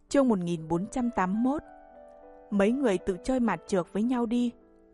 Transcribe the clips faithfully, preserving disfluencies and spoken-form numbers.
Chương một nghìn bốn trăm tám mươi mốt. Mấy người tự chơi mặt trược với nhau đi.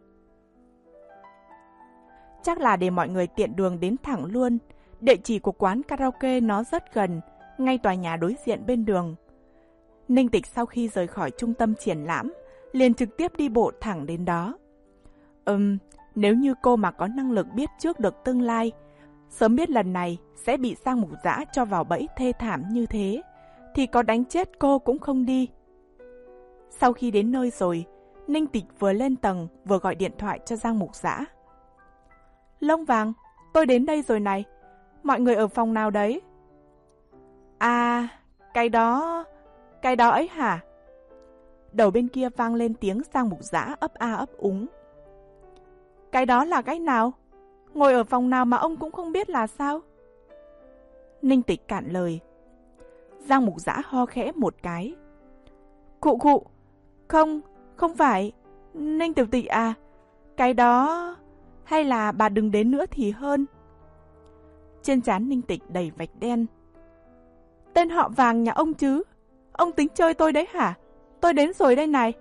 Chắc là để mọi người tiện đường đến thẳng luôn. Địa chỉ của quán karaoke nó rất gần, ngay tòa nhà đối diện bên đường. Ninh Tịch sau khi rời khỏi trung tâm triển lãm, liền trực tiếp đi bộ thẳng đến đó. Ừm, nếu như cô mà có năng lực biết trước được tương lai, sớm biết lần này sẽ bị Giang Mục Dã cho vào bẫy thê thảm như thế, thì có đánh chết cô cũng không đi. Sau khi đến nơi rồi, Ninh Tịch vừa lên tầng vừa gọi điện thoại cho Giang Mục Dã. Lông Vàng, tôi đến đây rồi này. Mọi người ở phòng nào đấy? À, cái đó... Cái đó ấy hả? Đầu bên kia vang lên tiếng Giang Mục Dã ấp a ấp úng. Cái đó là cái nào? Ngồi ở phòng nào mà ông cũng không biết là sao? Ninh Tịch cạn lời. Giang Mục Dã ho khẽ một cái. Khụ khụ, không, không phải. Ninh Tiểu Tịch à, cái đó... Hay là bà đừng đến nữa thì hơn. Trên trán Ninh Tịch đầy vạch đen. Tên họ Vàng nhà ông chứ? Ông tính chơi tôi đấy hả? Tôi đến rồi đây này.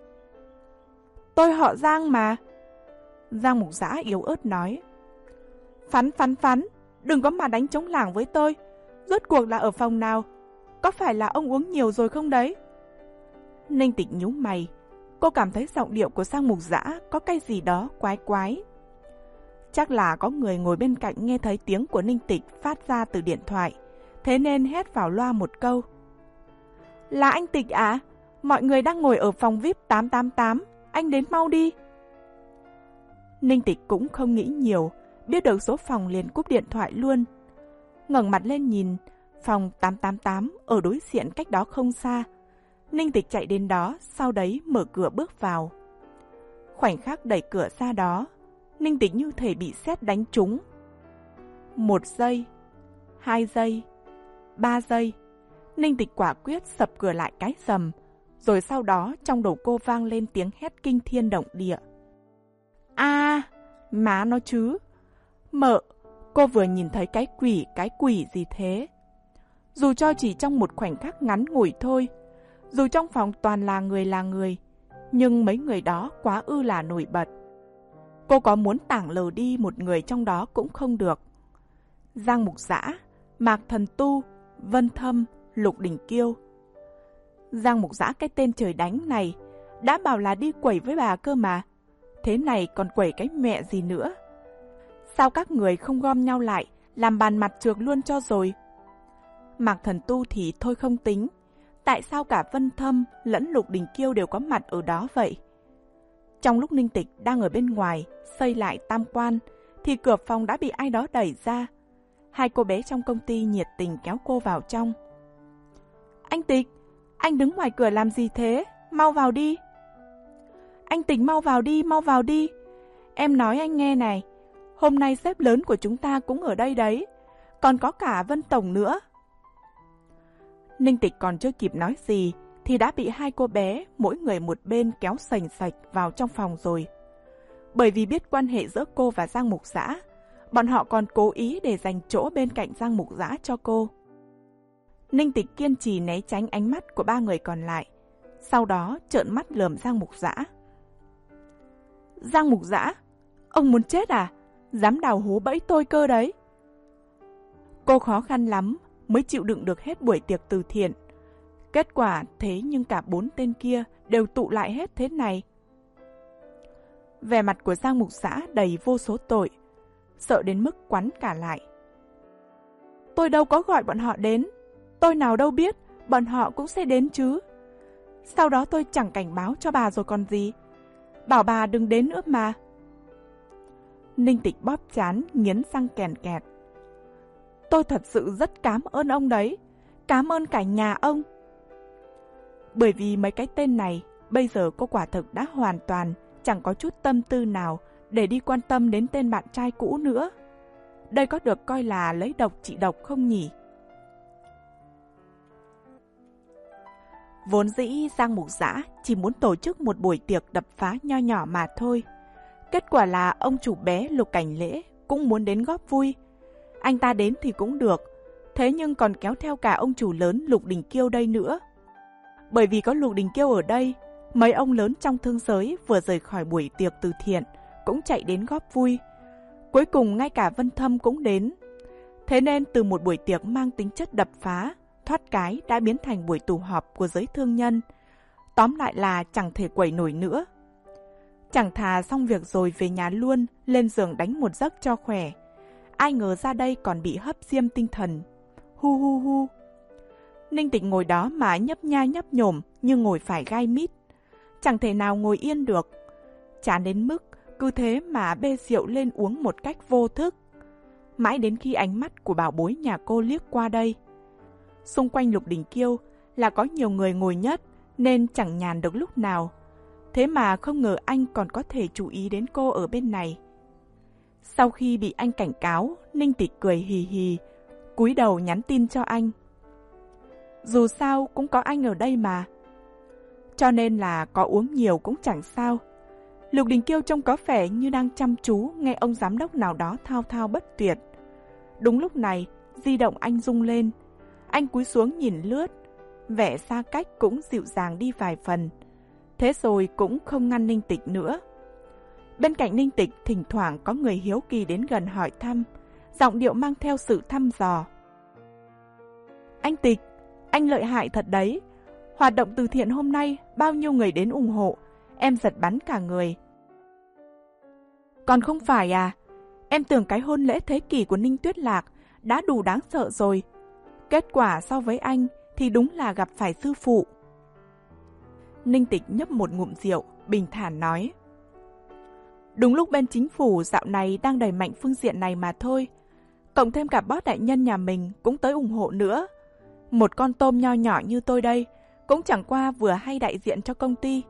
Tôi họ Giang mà. Giang Mục Dã yếu ớt nói. Phắn phắn phắn, đừng có mà đánh trống lảng với tôi. Rốt cuộc là ở phòng nào? Có phải là ông uống nhiều rồi không đấy? Ninh Tịch nhíu mày. Cô cảm thấy giọng điệu của Giang Mục Dã có cái gì đó quái quái. Chắc là có người ngồi bên cạnh nghe thấy tiếng của Ninh Tịch phát ra từ điện thoại, thế nên hét vào loa một câu. Là anh Tịch à? Mọi người đang ngồi ở phòng vi ai pi tám tám tám, anh đến mau đi. Ninh Tịch cũng không nghĩ nhiều, biết được số phòng liền cúp điện thoại luôn. Ngẩng mặt lên nhìn, phòng tám tám tám ở đối diện cách đó không xa. Ninh Tịch chạy đến đó, sau đấy mở cửa bước vào. Khoảnh khắc đẩy cửa ra đó, Ninh Tịch như thể bị sét đánh trúng. Một giây, hai giây, ba giây, Ninh Tịch quả quyết sập cửa lại cái rầm, rồi sau đó trong đầu cô vang lên tiếng hét kinh thiên động địa. A, à, má nó chứ. Mợ, cô vừa nhìn thấy cái quỷ, cái quỷ gì thế? Dù cho chỉ trong một khoảnh khắc ngắn ngủi thôi, dù trong phòng toàn là người là người, nhưng mấy người đó quá ư là nổi bật. Cô có muốn tảng lờ đi một người trong đó cũng không được. Giang Mục Dã, Mạc Thần Tu, Vân Thâm, Lục Đình Kiêu. Giang Mục Dã cái tên trời đánh này, đã bảo là đi quẩy với bà cơ mà. Thế này còn quẩy cái mẹ gì nữa? Sao các người không gom nhau lại, làm bàn mặt trược luôn cho rồi? Mạc Thần Tu thì thôi không tính. Tại sao cả Vân Thâm lẫn Lục Đình Kiêu đều có mặt ở đó vậy? Trong lúc Ninh Tịch đang ở bên ngoài xây lại tam quan, thì cửa phòng đã bị ai đó đẩy ra. Hai cô bé trong công ty nhiệt tình kéo cô vào trong. Anh Tịch, anh đứng ngoài cửa làm gì thế? Mau vào đi. Anh Tịch mau vào đi, mau vào đi. Em nói anh nghe này, hôm nay sếp lớn của chúng ta cũng ở đây đấy. Còn có cả Vân Tổng nữa. Ninh Tịch còn chưa kịp nói gì thì đã bị hai cô bé mỗi người một bên kéo sành sạch vào trong phòng rồi. Bởi vì biết quan hệ giữa cô và Giang Mục Dã, bọn họ còn cố ý để dành chỗ bên cạnh Giang Mục Dã cho cô. Ninh Tịch kiên trì né tránh ánh mắt của ba người còn lại, sau đó trợn mắt lườm Giang Mục Dã. Giang Mục Dã, ông muốn chết à? Dám đào hố bẫy tôi cơ đấy. Cô khó khăn lắm mới chịu đựng được hết buổi tiệc từ thiện. Kết quả thế nhưng cả bốn tên kia đều tụ lại hết thế này. Vẻ mặt của Giang Mục Dã đầy vô số tội, sợ đến mức quắn cả lại. Tôi đâu có gọi bọn họ đến. Tôi nào đâu biết bọn họ cũng sẽ đến chứ. Sau đó tôi chẳng cảnh báo cho bà rồi còn gì. Bảo bà đừng đến nữa mà. Ninh Tịch bóp trán nghiến răng kèn kẹt. Tôi thật sự rất cảm ơn ông đấy. Cảm ơn cả nhà ông. Bởi vì mấy cái tên này, bây giờ cô quả thực đã hoàn toàn chẳng có chút tâm tư nào để đi quan tâm đến tên bạn trai cũ nữa. Đây có được coi là lấy độc trị độc không nhỉ? Vốn dĩ Giang Mục Dã chỉ muốn tổ chức một buổi tiệc đập phá nho nhỏ mà thôi. Kết quả là ông chủ bé Lục Cảnh Lễ cũng muốn đến góp vui. Anh ta đến thì cũng được, thế nhưng còn kéo theo cả ông chủ lớn Lục Đình Kiêu đây nữa. Bởi vì có Lục Đình Kiêu ở đây, mấy ông lớn trong thương giới vừa rời khỏi buổi tiệc từ thiện cũng chạy đến góp vui. Cuối cùng ngay cả Vân Thâm cũng đến. Thế nên từ một buổi tiệc mang tính chất đập phá, thoát cái đã biến thành buổi tụ họp của giới thương nhân. Tóm lại là chẳng thể quẩy nổi nữa. Chẳng thà xong việc rồi về nhà luôn, lên giường đánh một giấc cho khỏe. Ai ngờ ra đây còn bị hấp diêm tinh thần. Hu hu hu. Ninh Tịch ngồi đó mà nhấp nha nhấp nhổm như ngồi phải gai mít. Chẳng thể nào ngồi yên được. Chán đến mức cứ thế mà bê rượu lên uống một cách vô thức. Mãi đến khi ánh mắt của bảo bối nhà cô liếc qua đây. Xung quanh Lục Đình Kiêu là có nhiều người ngồi nhất nên chẳng nhàn được lúc nào. Thế mà không ngờ anh còn có thể chú ý đến cô ở bên này. Sau khi bị anh cảnh cáo, Ninh Tịch cười hì hì, cúi đầu nhắn tin cho anh. Dù sao cũng có anh ở đây mà. Cho nên là có uống nhiều cũng chẳng sao. Lục Đình Kiêu trông có vẻ như đang chăm chú nghe ông giám đốc nào đó thao thao bất tuyệt. Đúng lúc này, di động anh rung lên. Anh cúi xuống nhìn lướt, vẻ xa cách cũng dịu dàng đi vài phần. Thế rồi cũng không ngăn Ninh Tịch nữa. Bên cạnh Ninh Tịch thỉnh thoảng có người hiếu kỳ đến gần hỏi thăm, giọng điệu mang theo sự thăm dò. Anh Tịch, anh lợi hại thật đấy. Hoạt động từ thiện hôm nay bao nhiêu người đến ủng hộ, em giật bắn cả người. Còn không phải à, em tưởng cái hôn lễ thế kỷ của Ninh Tuyết Lạc đã đủ đáng sợ rồi. Kết quả so với anh thì đúng là gặp phải sư phụ. Ninh Tịch nhấp một ngụm rượu, bình thản nói. Đúng lúc bên chính phủ dạo này đang đẩy mạnh phương diện này mà thôi. Cộng thêm cả boss đại nhân nhà mình cũng tới ủng hộ nữa. Một con tôm nho nhỏ như tôi đây cũng chẳng qua vừa hay đại diện cho công ty.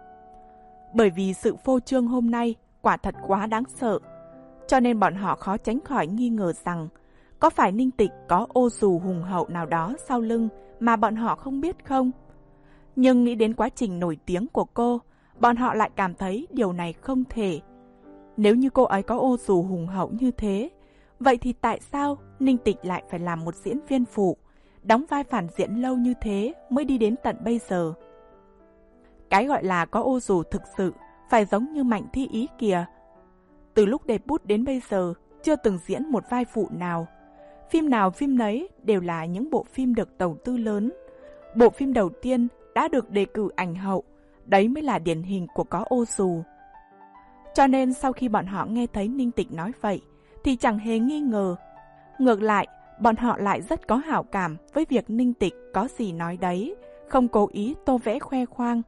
Bởi vì sự phô trương hôm nay quả thật quá đáng sợ, cho nên bọn họ khó tránh khỏi nghi ngờ rằng có phải Ninh Tịch có ô dù hùng hậu nào đó sau lưng mà bọn họ không biết không? Nhưng nghĩ đến quá trình nổi tiếng của cô, bọn họ lại cảm thấy điều này không thể. Nếu như cô ấy có ô dù hùng hậu như thế, vậy thì tại sao Ninh Tịch lại phải làm một diễn viên phụ, đóng vai phản diện lâu như thế mới đi đến tận bây giờ? Cái gọi là có ô dù thực sự phải giống như Mạnh Thi Ý kìa. Từ lúc debut đến bây giờ chưa từng diễn một vai phụ nào. Phim nào phim nấy đều là những bộ phim được đầu tư lớn. Bộ phim đầu tiên đã được đề cử ảnh hậu, đấy mới là điển hình của có ô dù. Cho nên sau khi bọn họ nghe thấy Ninh Tịch nói vậy thì chẳng hề nghi ngờ. Ngược lại, bọn họ lại rất có hảo cảm với việc Ninh Tịch có gì nói đấy, không cố ý tô vẽ khoe khoang.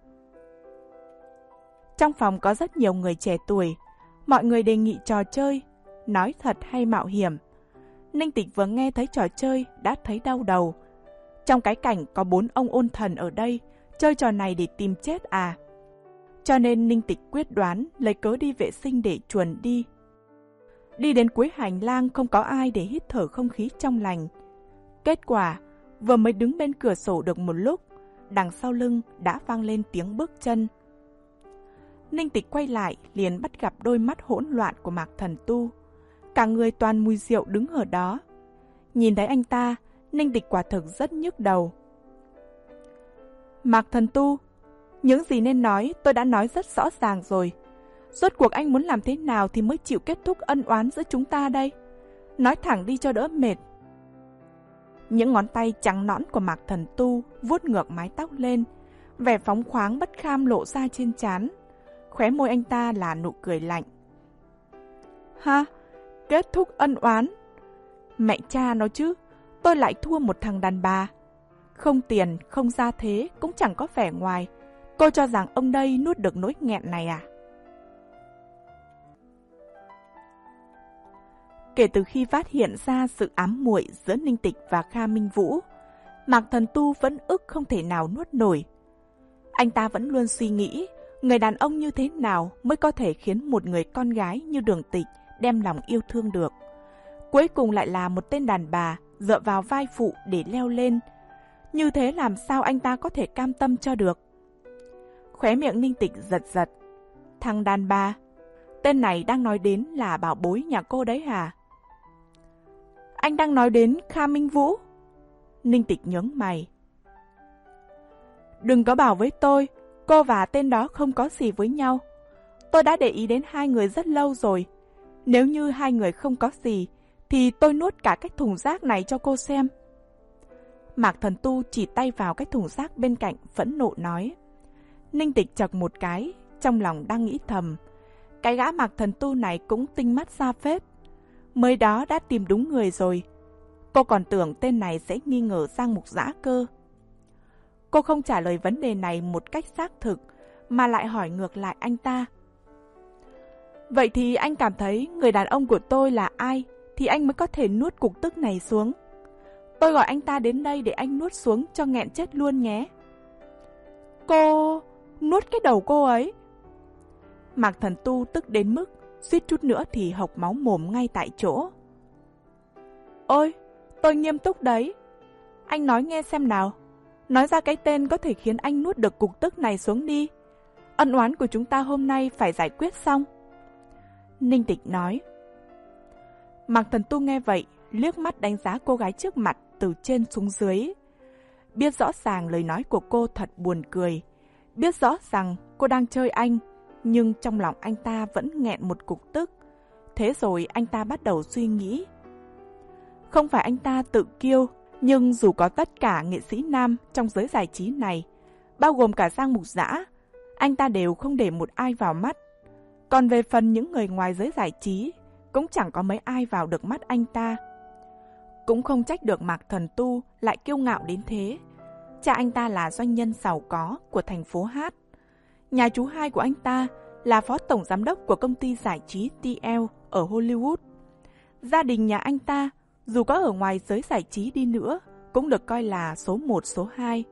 Trong phòng có rất nhiều người trẻ tuổi, mọi người đề nghị trò chơi, nói thật hay mạo hiểm. Ninh Tịch vừa nghe thấy trò chơi đã thấy đau đầu. Trong cái cảnh có bốn ông ôn thần ở đây, chơi trò này để tìm chết à? Cho nên Ninh Tịch quyết đoán lấy cớ đi vệ sinh để chuồn đi. Đi đến cuối hành lang không có ai để hít thở không khí trong lành. Kết quả, vừa mới đứng bên cửa sổ được một lúc, đằng sau lưng đã vang lên tiếng bước chân. Ninh Tịch quay lại liền bắt gặp đôi mắt hỗn loạn của Mạc Thần Tu. Cả người toàn mùi rượu đứng ở đó. Nhìn thấy anh ta, Ninh Tịch quả thực rất nhức đầu. Mạc Thần Tu, những gì nên nói tôi đã nói rất rõ ràng rồi. Rốt cuộc anh muốn làm thế nào thì mới chịu kết thúc ân oán giữa chúng ta đây? Nói thẳng đi cho đỡ mệt. Những ngón tay trắng nõn của Mạc Thần Tu vuốt ngược mái tóc lên, vẻ phóng khoáng bất kham lộ ra trên trán. Khóe môi anh ta là nụ cười lạnh. Ha, kết thúc ân oán? Mẹ cha nó chứ, tôi lại thua một thằng đàn bà. Không tiền, không gia thế, cũng chẳng có vẻ ngoài. Cô cho rằng ông đây nuốt được nỗi nghẹn này à? Kể từ khi phát hiện ra sự ám muội giữa Ninh Tịch và Kha Minh Vũ, Mạc Thần Tu vẫn ức không thể nào nuốt nổi. Anh ta vẫn luôn suy nghĩ người đàn ông như thế nào mới có thể khiến một người con gái như Đường Tịch đem lòng yêu thương được. Cuối cùng lại là một tên đàn bà dựa vào vai phụ để leo lên. Như thế làm sao anh ta có thể cam tâm cho được? Khóe miệng Ninh Tịch giật giật. Thằng đàn bà, tên này đang nói đến là bảo bối nhà cô đấy hả? Anh đang nói đến Kha Minh Vũ? Ninh Tịch nhướng mày. Đừng có bảo với tôi, cô và tên đó không có gì với nhau. Tôi đã để ý đến hai người rất lâu rồi. Nếu như hai người không có gì, thì tôi nuốt cả cái thùng rác này cho cô xem. Mạc Thần Tu chỉ tay vào cái thùng rác bên cạnh, phẫn nộ nói. Ninh Tịch chật một cái, trong lòng đang nghĩ thầm. Cái gã Mạc Thần Tu này cũng tinh mắt ra phết. Mới đó đã tìm đúng người rồi. Cô còn tưởng tên này sẽ nghi ngờ Giang Mục Dã cơ. Cô không trả lời vấn đề này một cách xác thực, mà lại hỏi ngược lại anh ta. Vậy thì anh cảm thấy người đàn ông của tôi là ai thì anh mới có thể nuốt cục tức này xuống? Tôi gọi anh ta đến đây để anh nuốt xuống cho nghẹn chết luôn nhé. Cô... nuốt cái đầu cô ấy. Mạc Thần Tu tức đến mức suýt chút nữa thì hộc máu mồm ngay tại chỗ. Ôi, tôi nghiêm túc đấy. Anh nói nghe xem nào. Nói ra cái tên có thể khiến anh nuốt được cục tức này xuống đi. Ân oán của chúng ta hôm nay phải giải quyết xong. Ninh Tịch nói. Mạc Thần Tu nghe vậy, liếc mắt đánh giá cô gái trước mặt từ trên xuống dưới. Biết rõ ràng lời nói của cô thật buồn cười. Biết rõ rằng cô đang chơi anh, nhưng trong lòng anh ta vẫn nghẹn một cục tức. Thế rồi anh ta bắt đầu suy nghĩ. Không phải anh ta tự kiêu, nhưng dù có tất cả nghệ sĩ nam trong giới giải trí này, bao gồm cả Giang Mục Dã, anh ta đều không để một ai vào mắt. Còn về phần những người ngoài giới giải trí, cũng chẳng có mấy ai vào được mắt anh ta. Cũng không trách được Mạc Thần Tu lại kiêu ngạo đến thế. Cha anh ta là doanh nhân giàu có của thành phố Hát. Nhà chú hai của anh ta là phó tổng giám đốc của công ty giải trí tê lờ ở Hollywood. Gia đình nhà anh ta, dù có ở ngoài giới giải trí đi nữa, cũng được coi là số một, số hai.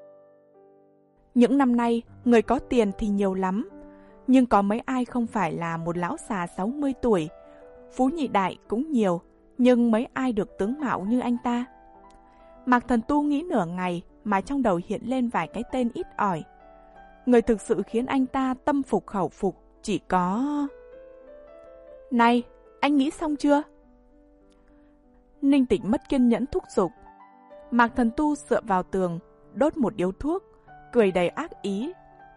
Những năm nay, người có tiền thì nhiều lắm, nhưng có mấy ai không phải là một lão già sáu mươi tuổi. Phú nhị đại cũng nhiều, nhưng mấy ai được tướng mạo như anh ta. Mạc Thần Tu nghĩ nửa ngày mà trong đầu hiện lên vài cái tên ít ỏi. Người thực sự khiến anh ta tâm phục khẩu phục chỉ có... Này, anh nghĩ xong chưa? Ninh Tịch mất kiên nhẫn thúc giục. Mạc Thần Tu dựa vào tường, đốt một điếu thuốc, cười đầy ác ý.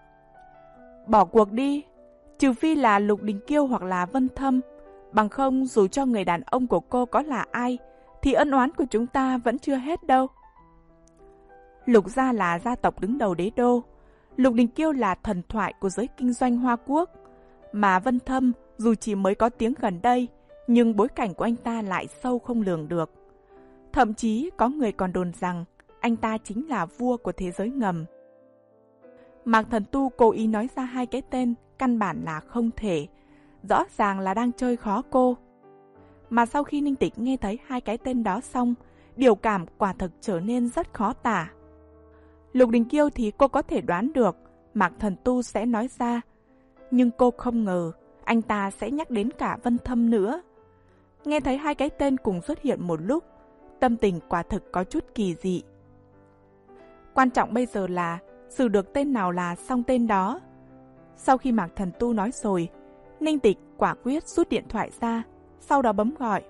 Bỏ cuộc đi, trừ phi là Lục Đình Kiêu hoặc là Vân Thâm. Bằng không, dù cho người đàn ông của cô có là ai, thì ân oán của chúng ta vẫn chưa hết đâu. Lục gia là gia tộc đứng đầu đế đô. Lục Đình Kiêu là thần thoại của giới kinh doanh Hoa Quốc. Mà Vân Thâm, dù chỉ mới có tiếng gần đây, nhưng bối cảnh của anh ta lại sâu không lường được. Thậm chí có người còn đồn rằng anh ta chính là vua của thế giới ngầm. Mạc Thần Tu cố ý nói ra hai cái tên, căn bản là không thể. Rõ ràng là đang chơi khó cô. Mà sau khi Ninh Tịch nghe thấy hai cái tên đó xong, biểu cảm quả thực trở nên rất khó tả. Lục Đình Kiêu thì cô có thể đoán được Mạc Thần Tu sẽ nói ra. Nhưng cô không ngờ anh ta sẽ nhắc đến cả Vân Thâm nữa. Nghe thấy hai cái tên cùng xuất hiện một lúc, tâm tình quả thực có chút kỳ dị. Quan trọng bây giờ là xử được tên nào là xong tên đó. Sau khi Mạc Thần Tu nói rồi, Ninh Tịch quả quyết rút điện thoại ra, sau đó bấm gọi.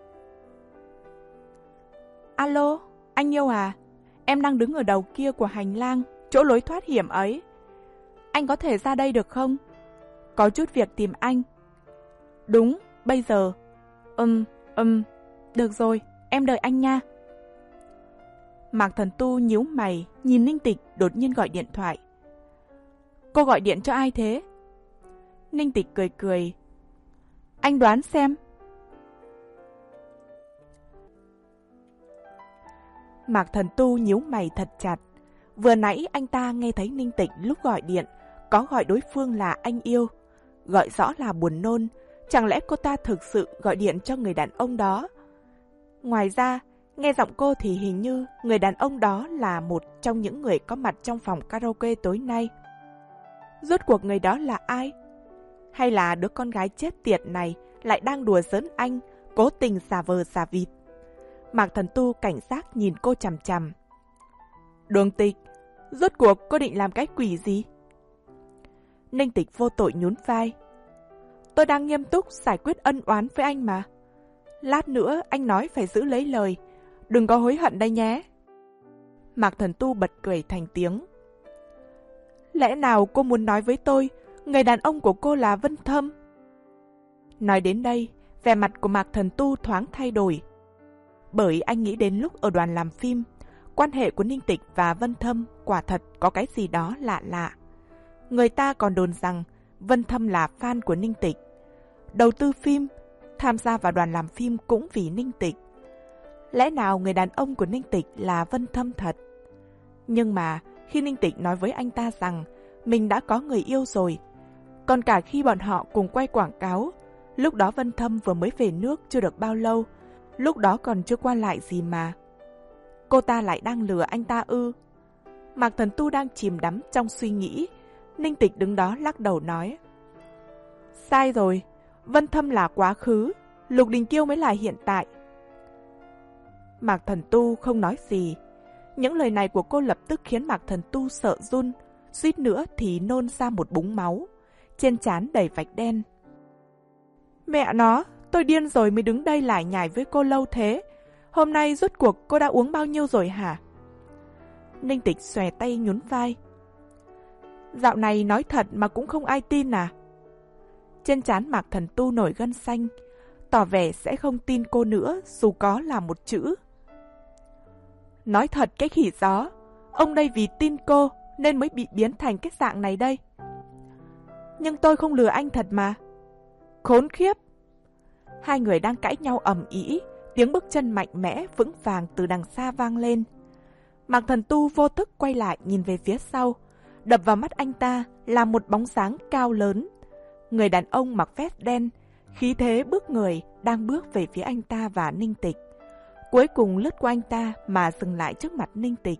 Alo, anh yêu à? Em đang đứng ở đầu kia của hành lang, chỗ lối thoát hiểm ấy. Anh có thể ra đây được không? Có chút việc tìm anh. Đúng, bây giờ. Ừm, ừm, được rồi, em đợi anh nha. Mạc Thần Tu nhíu mày, nhìn Ninh Tịch đột nhiên gọi điện thoại. Cô gọi điện cho ai thế? Ninh Tịch cười cười. Anh đoán xem. Mạc Thần Tu nhíu mày thật chặt. Vừa nãy anh ta nghe thấy Ninh Tịch lúc gọi điện có gọi đối phương là anh yêu, gọi rõ là buồn nôn. Chẳng lẽ cô ta thực sự gọi điện cho người đàn ông đó? Ngoài ra, nghe giọng cô thì hình như người đàn ông đó là một trong những người có mặt trong phòng karaoke tối nay. Rốt cuộc người đó là ai? Hay là đứa con gái chết tiệt này lại đang đùa giỡn anh, cố tình giả vờ giả vịt? Mạc Thần Tu cảnh giác nhìn cô chằm chằm. Đường Tịch, rốt cuộc cô định làm cái quỷ gì? Ninh Tịch vô tội nhún vai. Tôi đang nghiêm túc giải quyết ân oán với anh mà. Lát nữa anh nói phải giữ lấy lời, đừng có hối hận đây nhé. Mạc Thần Tu bật cười thành tiếng. Lẽ nào cô muốn nói với tôi, người đàn ông của cô là Vân Thâm? Nói đến đây, vẻ mặt của Mạc Thần Tu thoáng thay đổi. Bởi anh nghĩ đến lúc ở đoàn làm phim, quan hệ của Ninh Tịch và Vân Thâm quả thật có cái gì đó lạ lạ. Người ta còn đồn rằng Vân Thâm là fan của Ninh Tịch. Đầu tư phim, tham gia vào đoàn làm phim cũng vì Ninh Tịch. Lẽ nào người đàn ông của Ninh Tịch là Vân Thâm thật? Nhưng mà khi Ninh Tịch nói với anh ta rằng mình đã có người yêu rồi, còn cả khi bọn họ cùng quay quảng cáo, lúc đó Vân Thâm vừa mới về nước chưa được bao lâu, lúc đó còn chưa qua lại gì mà. Cô ta lại đang lừa anh ta ư? Mạc Thần Tu đang chìm đắm trong suy nghĩ. Ninh Tịch đứng đó lắc đầu nói: Sai rồi, Vân Thâm là quá khứ, Lục Đình Kiêu mới là hiện tại. Mạc Thần Tu không nói gì. Những lời này của cô lập tức khiến Mạc Thần Tu sợ run, suýt nữa thì nôn ra một búng máu, trên trán đầy vạch đen. Mẹ nó, tôi điên rồi mới đứng đây lải nhải với cô lâu thế. Hôm nay rốt cuộc cô đã uống bao nhiêu rồi hả? Ninh Tịch xòe tay nhún vai. Dạo này nói thật mà cũng không ai tin à? Trên trán Mạc Thần Tu nổi gân xanh, tỏ vẻ sẽ không tin cô nữa dù có là một chữ. Nói thật cái khỉ gió, ông đây vì tin cô nên mới bị biến thành cái dạng này đây. Nhưng tôi không lừa anh thật mà. Khốn khiếp! Hai người đang cãi nhau ầm ĩ, tiếng bước chân mạnh mẽ vững vàng từ đằng xa vang lên. Mạc Thần Tu vô thức quay lại nhìn về phía sau, đập vào mắt anh ta là một bóng dáng cao lớn. Người đàn ông mặc vest đen, khí thế bước người đang bước về phía anh ta và Ninh Tịch. Cuối cùng lướt qua anh ta mà dừng lại trước mặt Ninh Tịch.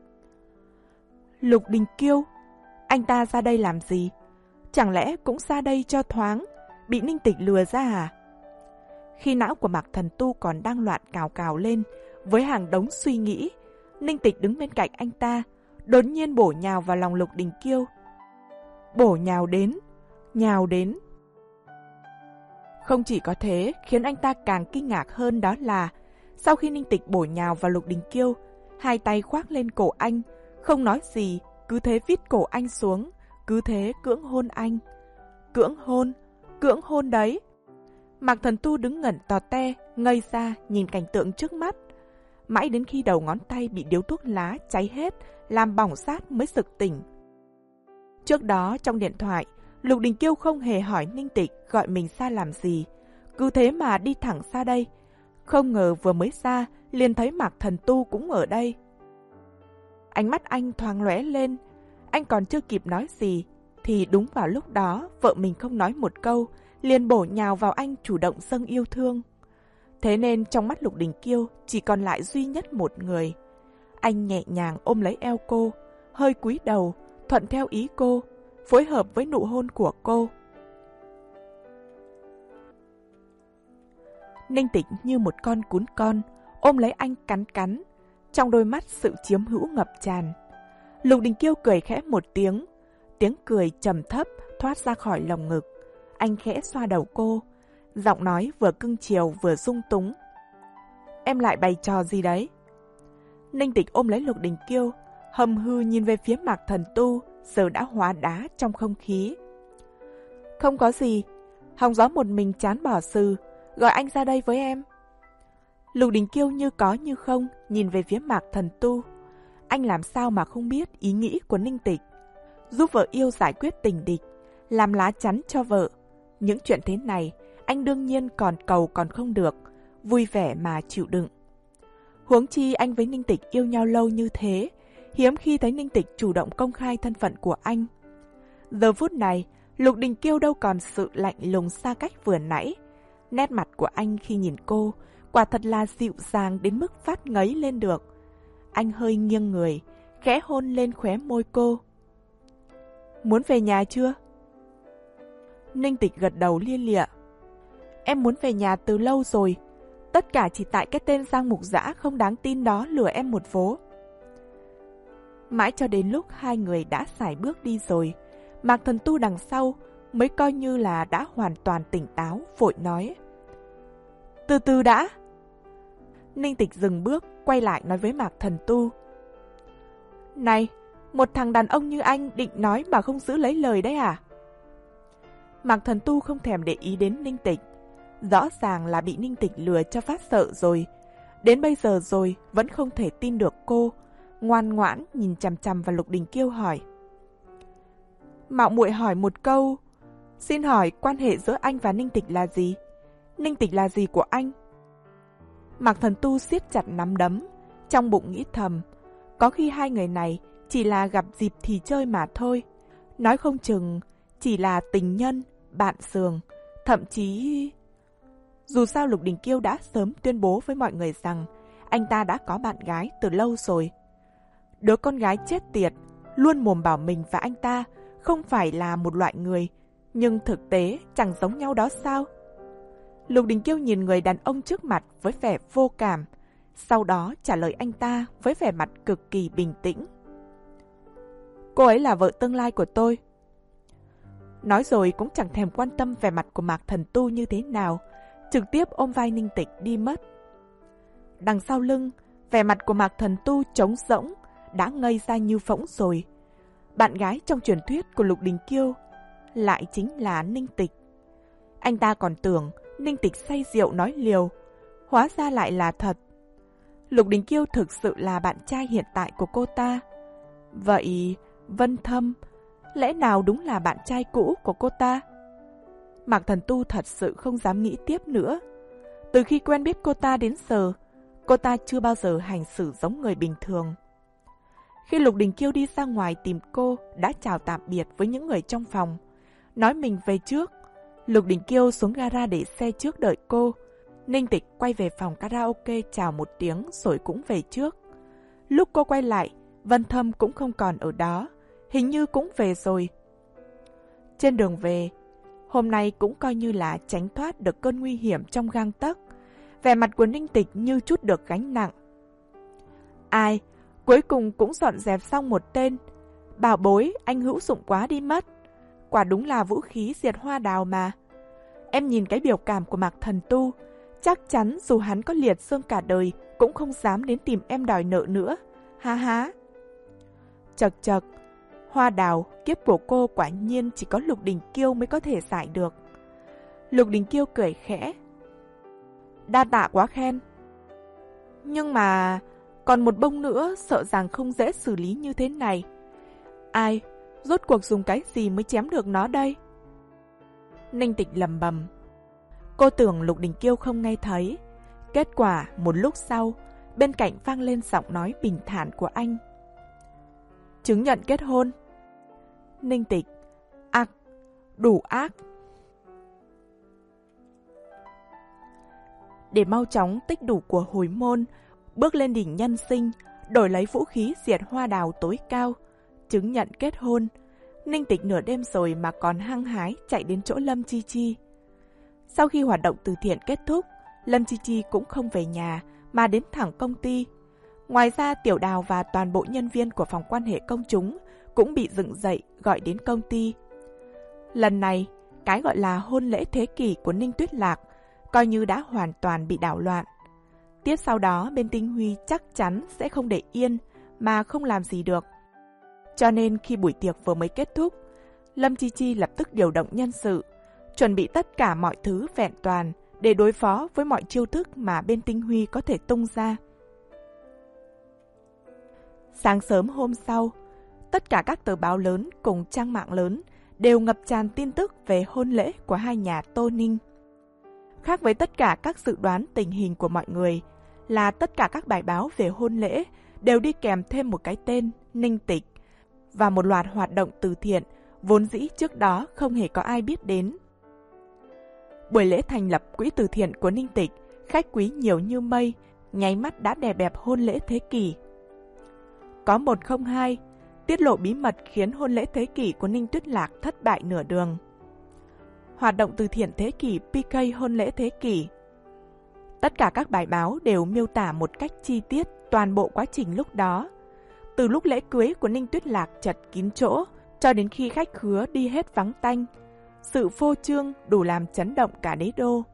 Lục Đình Kiêu, anh ta ra đây làm gì? Chẳng lẽ cũng ra đây cho thoáng, bị Ninh Tịch lừa ra à? Khi não của Mạc Thần Tu còn đang loạn cào cào lên với hàng đống suy nghĩ, Ninh Tịch đứng bên cạnh anh ta, đột nhiên bổ nhào vào lòng Lục Đình Kiêu. Bổ nhào đến, nhào đến. Không chỉ có thế, khiến anh ta càng kinh ngạc hơn đó là sau khi Ninh Tịch bổ nhào vào Lục Đình Kiêu, hai tay khoác lên cổ anh, không nói gì, cứ thế vít cổ anh xuống, cứ thế cưỡng hôn anh. Cưỡng hôn, cưỡng hôn đấy. Mạc Thần Tu đứng ngẩn tò te, ngây ra nhìn cảnh tượng trước mắt. Mãi đến khi đầu ngón tay bị điếu thuốc lá cháy hết, làm bỏng sát mới sực tỉnh. Trước đó trong điện thoại, Lục Đình Kiêu không hề hỏi Ninh Tịch gọi mình ra làm gì, cứ thế mà đi thẳng ra đây. Không ngờ vừa mới ra, liền thấy Mạc Thần Tu cũng ở đây. Ánh mắt anh thoáng lóe lên, anh còn chưa kịp nói gì, thì đúng vào lúc đó vợ mình không nói một câu, liền bổ nhào vào anh chủ động dâng yêu thương. Thế nên trong mắt Lục Đình Kiêu chỉ còn lại duy nhất một người. Anh nhẹ nhàng ôm lấy eo cô, hơi cúi đầu, thuận theo ý cô, phối hợp với nụ hôn của cô. Ninh Tịch như một con cún con, ôm lấy anh cắn cắn, trong đôi mắt sự chiếm hữu ngập tràn. Lục Đình Kiêu cười khẽ một tiếng, tiếng cười trầm thấp thoát ra khỏi lồng ngực. Anh khẽ xoa đầu cô, giọng nói vừa cưng chiều vừa dung túng. Em lại bày trò gì đấy? Ninh Tịch ôm lấy Lục Đình Kiêu, hầm hư nhìn về phía Mạc Thần Tu, giờ đã hóa đá trong không khí. Không có gì, hòng gió một mình chán bỏ sự, gọi anh ra đây với em. Lục Đình Kiêu như có như không nhìn về phía Mạc Thần Tu. Anh làm sao mà không biết ý nghĩ của Ninh Tịch, giúp vợ yêu giải quyết tình địch, làm lá chắn cho vợ. Những chuyện thế này anh đương nhiên còn cầu còn không được, vui vẻ mà chịu đựng. Huống chi anh với Ninh Tịch yêu nhau lâu như thế, hiếm khi thấy Ninh Tịch chủ động công khai thân phận của anh. Giờ phút này, Lục Đình Kiêu đâu còn sự lạnh lùng xa cách vừa nãy. Nét mặt của anh khi nhìn cô, quả thật là dịu dàng đến mức phát ngấy lên được. Anh hơi nghiêng người, khẽ hôn lên khóe môi cô. Muốn về nhà chưa? Ninh Tịch gật đầu lia lịa. Em muốn về nhà từ lâu rồi. Tất cả chỉ tại cái tên Giang Mục Dã không đáng tin đó lừa em một vố. Mãi cho đến lúc hai người đã sải bước đi rồi, Mạc Thần Tu đằng sau mới coi như là đã hoàn toàn tỉnh táo, vội nói. Từ từ đã. Ninh Tịch dừng bước, quay lại nói với Mạc Thần Tu. Này, Một thằng đàn ông như anh định nói mà không giữ lấy lời đấy à? Mạc Thần Tu không thèm để ý đến Ninh Tịch. Rõ ràng là bị Ninh Tịch lừa cho phát sợ rồi. Đến bây giờ rồi vẫn không thể tin được cô. Ngoan ngoãn nhìn chằm chằm vào Lục Đình Kiêu hỏi. Mạo muội hỏi một câu. Xin hỏi quan hệ giữa anh và Ninh Tịch là gì? Ninh Tịch là gì của anh? Mạc Thần Tu siết chặt nắm đấm, trong bụng nghĩ thầm. Có khi hai người này chỉ là gặp dịp thì chơi mà thôi. Nói không chừng chỉ là tình nhân, bạn giường, thậm chí... Dù sao Lục Đình Kiêu đã sớm tuyên bố với mọi người rằng anh ta đã có bạn gái từ lâu rồi. Đứa con gái chết tiệt, luôn mồm bảo mình và anh ta không phải là một loại người, nhưng thực tế chẳng giống nhau đó sao? Lục Đình Kiêu nhìn người đàn ông trước mặt với vẻ vô cảm, sau đó trả lời anh ta với vẻ mặt cực kỳ bình tĩnh. Cô ấy là vợ tương lai của tôi. Nói rồi cũng chẳng thèm quan tâm vẻ mặt của Mạc Thần Tu như thế nào, trực tiếp ôm vai Ninh Tịch đi mất. Đằng sau lưng, vẻ mặt của Mạc Thần Tu trống rỗng, đã ngây ra như phỗng rồi. Bạn gái trong truyền thuyết của Lục Đình Kiêu lại chính là Ninh Tịch. Anh ta còn tưởng Ninh Tịch say rượu nói liều, hóa ra lại là thật. Lục Đình Kiêu thực sự là bạn trai hiện tại của cô ta. Vậy Vân Thâm lẽ nào đúng là bạn trai cũ của cô ta? Mạc Thần Tu thật sự không dám nghĩ tiếp nữa. Từ khi quen biết cô ta đến giờ, cô ta chưa bao giờ hành xử giống người bình thường. Khi Lục Đình Kiêu đi ra ngoài tìm cô, đã chào tạm biệt với những người trong phòng, nói mình về trước. Lục Đình Kiêu xuống gara để xe trước đợi cô. Ninh Tịch quay về phòng karaoke chào một tiếng rồi cũng về trước. Lúc cô quay lại, Vân Thâm cũng không còn ở đó, hình như cũng về rồi. Trên đường về, hôm nay cũng coi như là tránh thoát được cơn nguy hiểm trong gang tấc. Vẻ mặt của Ninh Tịch như chút được gánh nặng. Ai, cuối cùng cũng dọn dẹp xong một tên. Bảo bối, anh hữu dụng quá đi mất. Quả đúng là vũ khí diệt hoa đào mà. Em nhìn cái biểu cảm của Mạc Thần Tu, chắc chắn dù hắn có liệt xương cả đời cũng không dám đến tìm em đòi nợ nữa. Ha ha. Chật chật, hoa đào, kiếp của cô quả nhiên chỉ có Lục Đình Kiêu mới có thể giải được. Lục Đình Kiêu cười khẽ. Đa tạ quá khen. Nhưng mà còn một bông nữa sợ rằng không dễ xử lý như thế này. Ai, rốt cuộc dùng cái gì mới chém được nó đây? Ninh Tịch lầm bầm. Cô tưởng Lục Đình Kiêu không nghe thấy. Kết quả một lúc sau, bên cạnh vang lên giọng nói bình thản của anh. Chứng nhận kết hôn. Ninh Tịch. Ác, đủ ác. Để mau chóng tích đủ của hồi môn, bước lên đỉnh nhân sinh, đổi lấy vũ khí diệt hoa đào tối cao, chứng nhận kết hôn. Ninh Tịch nửa đêm rồi mà còn hăng hái chạy đến chỗ Lâm Chi Chi. Sau khi hoạt động từ thiện kết thúc, Lâm Chi Chi cũng không về nhà mà đến thẳng công ty. Ngoài ra Tiểu Đào và toàn bộ nhân viên của phòng quan hệ công chúng cũng bị dựng dậy gọi đến công ty. Lần này, cái gọi là hôn lễ thế kỷ của Ninh Tuyết Lạc coi như đã hoàn toàn bị đảo loạn. Tiếp sau đó bên Tinh Huy chắc chắn sẽ không để yên mà không làm gì được. Cho nên khi buổi tiệc vừa mới kết thúc, Lâm Chi Chi lập tức điều động nhân sự, chuẩn bị tất cả mọi thứ vẹn toàn để đối phó với mọi chiêu thức mà bên Tinh Huy có thể tung ra. Sáng sớm hôm sau, tất cả các tờ báo lớn cùng trang mạng lớn đều ngập tràn tin tức về hôn lễ của hai nhà Tô Ninh. Khác với tất cả các dự đoán tình hình của mọi người là tất cả các bài báo về hôn lễ đều đi kèm thêm một cái tên Ninh Tịch và một loạt hoạt động từ thiện vốn dĩ trước đó không hề có ai biết đến. Buổi lễ thành lập quỹ từ thiện của Ninh Tịch, khách quý nhiều như mây, nháy mắt đã đè bẹp hôn lễ thế kỷ. Có một không hai, tiết lộ bí mật khiến hôn lễ thế kỷ của Ninh Tuyết Lạc thất bại nửa đường. Hoạt động từ thiện thế kỷ pê ca hôn lễ thế kỷ. Tất cả các bài báo đều miêu tả một cách chi tiết toàn bộ quá trình lúc đó. Từ lúc lễ cưới của Ninh Tuyết Lạc chật kín chỗ, cho đến khi khách khứa đi hết vắng tanh. Sự phô trương đủ làm chấn động cả đế đô.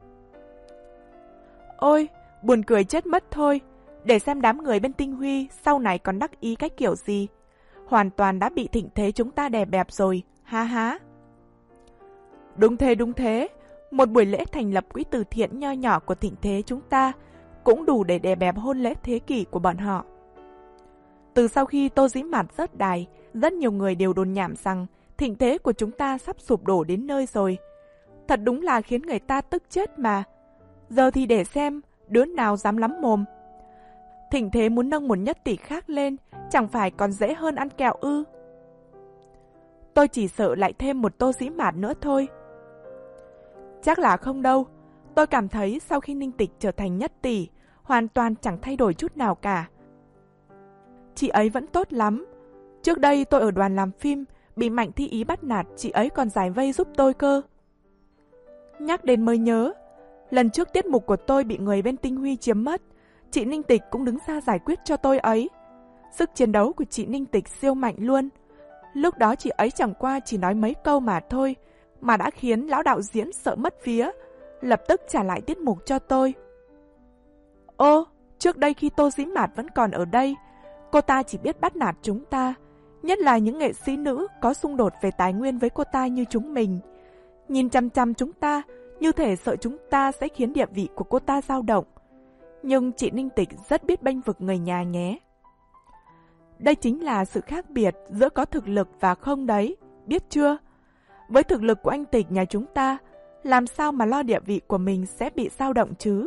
Ôi, buồn cười chết mất thôi. Để xem đám người bên Tinh Huy sau này còn đắc ý cái kiểu gì. hoàn toàn đã bị thịnh thế chúng ta đè bẹp rồi, ha ha. Đúng thế, đúng thế. Một buổi lễ thành lập quỹ từ thiện nho nhỏ của thịnh thế chúng ta cũng đủ để đè bẹp hôn lễ thế kỷ của bọn họ. Từ sau khi Tô Dĩ Mạt rớt đài, rất nhiều người đều đồn nhảm rằng thịnh thế của chúng ta sắp sụp đổ đến nơi rồi. Thật đúng là khiến người ta tức chết mà. Giờ thì để xem đứa nào dám lắm mồm. Thịnh thế muốn nâng một nhất tỷ khác lên, chẳng phải còn dễ hơn ăn kẹo ư? Tôi chỉ sợ lại thêm một Tô Dĩ Mạt nữa thôi. Chắc là không đâu. Tôi cảm thấy sau khi Ninh Tịch trở thành nhất tỷ, hoàn toàn chẳng thay đổi chút nào cả. Chị ấy vẫn tốt lắm. Trước đây tôi ở đoàn làm phim, bị Mạnh Thi Ý bắt nạt, chị ấy còn giải vây giúp tôi cơ. Nhắc đến mới nhớ, lần trước tiết mục của tôi bị người bên Tinh Huy chiếm mất, chị Ninh Tịch cũng đứng ra giải quyết cho tôi ấy. Sức chiến đấu của chị Ninh Tịch siêu mạnh luôn. Lúc đó chị ấy chẳng qua chỉ nói mấy câu mà thôi, mà đã khiến lão đạo diễn sợ mất vía, lập tức trả lại tiết mục cho tôi. Ô, trước đây khi Tô Dĩ Mạt vẫn còn ở đây, cô ta chỉ biết bắt nạt chúng ta, nhất là những nghệ sĩ nữ có xung đột về tài nguyên với cô ta như chúng mình. Nhìn chăm chăm chúng ta, như thể sợ chúng ta sẽ khiến địa vị của cô ta dao động. Nhưng chị Ninh Tịch rất biết bênh vực người nhà nhé. Đây chính là sự khác biệt giữa có thực lực và không đấy, biết chưa? Với thực lực của anh Tịch nhà chúng ta, làm sao mà lo địa vị của mình sẽ bị dao động chứ?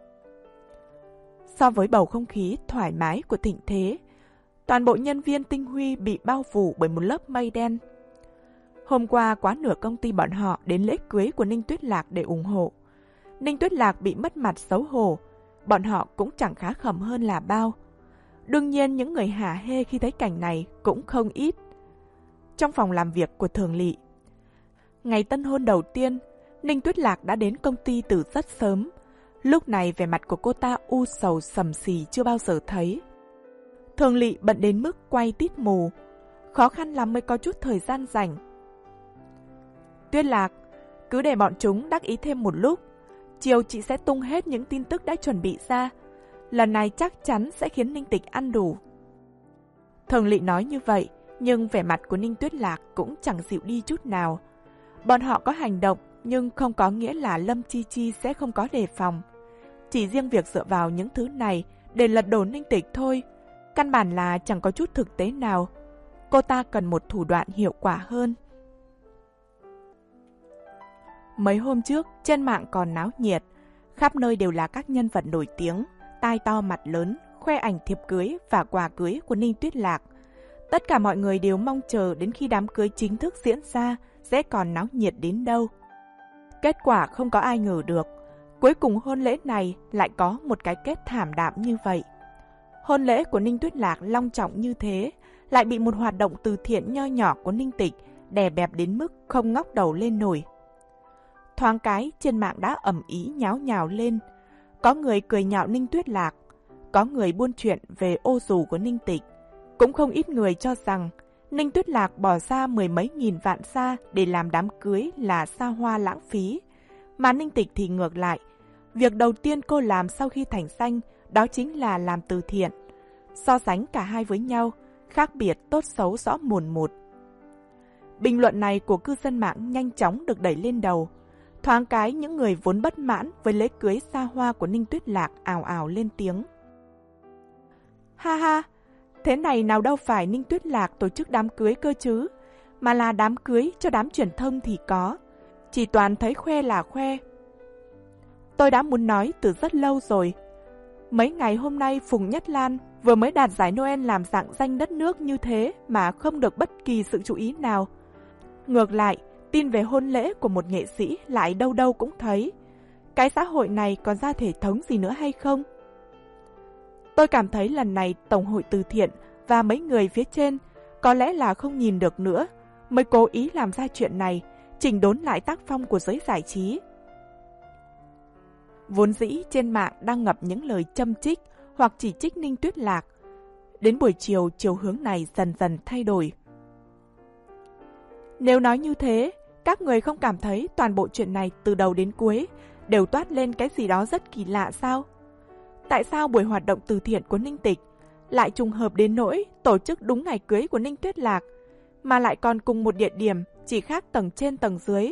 So với bầu không khí thoải mái của thịnh thế, toàn bộ nhân viên Tinh Huy bị bao phủ bởi một lớp mây đen. Hôm qua quá nửa công ty bọn họ đến lễ cưới của Ninh Tuyết Lạc để ủng hộ. Ninh Tuyết Lạc bị mất mặt xấu hổ, bọn họ cũng chẳng khá khẩm hơn là bao. Đương nhiên những người hả hê khi thấy cảnh này cũng không ít. Trong phòng làm việc của Thường Lị, ngày tân hôn đầu tiên, Ninh Tuyết Lạc đã đến công ty từ rất sớm. Lúc này vẻ mặt của cô ta u sầu sầm xì chưa bao giờ thấy. Thường Lị bận đến mức quay tít mù, khó khăn lắm mới có chút thời gian rảnh. Tuyết Lạc, cứ để bọn chúng đắc ý thêm một lúc, chiều chị sẽ tung hết những tin tức đã chuẩn bị ra. Lần này chắc chắn sẽ khiến Ninh Tịch ăn đủ. Thường Lị nói như vậy, nhưng vẻ mặt của Ninh Tuyết Lạc cũng chẳng dịu đi chút nào. Bọn họ có hành động, nhưng không có nghĩa là Lâm Chi Chi sẽ không có đề phòng. Chỉ riêng việc dựa vào những thứ này để lật đổ Ninh Tịch thôi, căn bản là chẳng có chút thực tế nào. Cô ta cần một thủ đoạn hiệu quả hơn. Mấy hôm trước, trên mạng còn náo nhiệt, khắp nơi đều là các nhân vật nổi tiếng, tai to mặt lớn, khoe ảnh thiệp cưới và quà cưới của Ninh Tuyết Lạc. Tất cả mọi người đều mong chờ đến khi đám cưới chính thức diễn ra sẽ còn náo nhiệt đến đâu. Kết quả không có ai ngờ được, cuối cùng hôn lễ này lại có một cái kết thảm đạm như vậy. Hôn lễ của Ninh Tuyết Lạc long trọng như thế, lại bị một hoạt động từ thiện nho nhỏ của Ninh Tịch đè bẹp đến mức không ngóc đầu lên nổi. Thoáng cái trên mạng đã ầm ĩ nháo nhào lên, có người cười nhạo Ninh Tuyết Lạc, có người buôn chuyện về ô dù của Ninh Tịch. Cũng không ít người cho rằng Ninh Tuyết Lạc bỏ ra mười mấy nghìn vạn xa để làm đám cưới là xa hoa lãng phí. Mà Ninh Tịch thì ngược lại, việc đầu tiên cô làm sau khi thành danh đó chính là làm từ thiện. So sánh cả hai với nhau, khác biệt tốt xấu rõ mồn một. Bình luận này của cư dân mạng nhanh chóng được đẩy lên đầu. Thoáng cái những người vốn bất mãn với lễ cưới xa hoa của Ninh Tuyết Lạc ào ào lên tiếng. Ha ha, thế này nào đâu phải Ninh Tuyết Lạc tổ chức đám cưới cơ chứ, mà là đám cưới cho đám truyền thông thì có. Chỉ toàn thấy khoe là khoe. Tôi đã muốn nói từ rất lâu rồi. Mấy ngày hôm nay Phùng Nhất Lan vừa mới đạt giải Noel làm rạng danh đất nước như thế mà không được bất kỳ sự chú ý nào. Ngược lại, tin về hôn lễ của một nghệ sĩ lại đâu đâu cũng thấy. Cái xã hội này còn ra thể thống gì nữa hay không? Tôi cảm thấy lần này Tổng hội từ thiện và mấy người phía trên có lẽ là không nhìn được nữa, mới cố ý làm ra chuyện này, chỉnh đốn lại tác phong của giới giải trí. Vốn dĩ trên mạng đang ngập những lời châm chích hoặc chỉ trích Ninh Tuyết Lạc. Đến buổi chiều, chiều hướng này dần dần thay đổi. Nếu nói như thế, các người không cảm thấy toàn bộ chuyện này từ đầu đến cuối đều toát lên cái gì đó rất kỳ lạ sao? Tại sao buổi hoạt động từ thiện của Ninh Tịch Lại trùng hợp đến nỗi tổ chức đúng ngày cưới của Ninh Tuyết Lạc, mà lại còn cùng một địa điểm, chỉ khác tầng trên tầng dưới.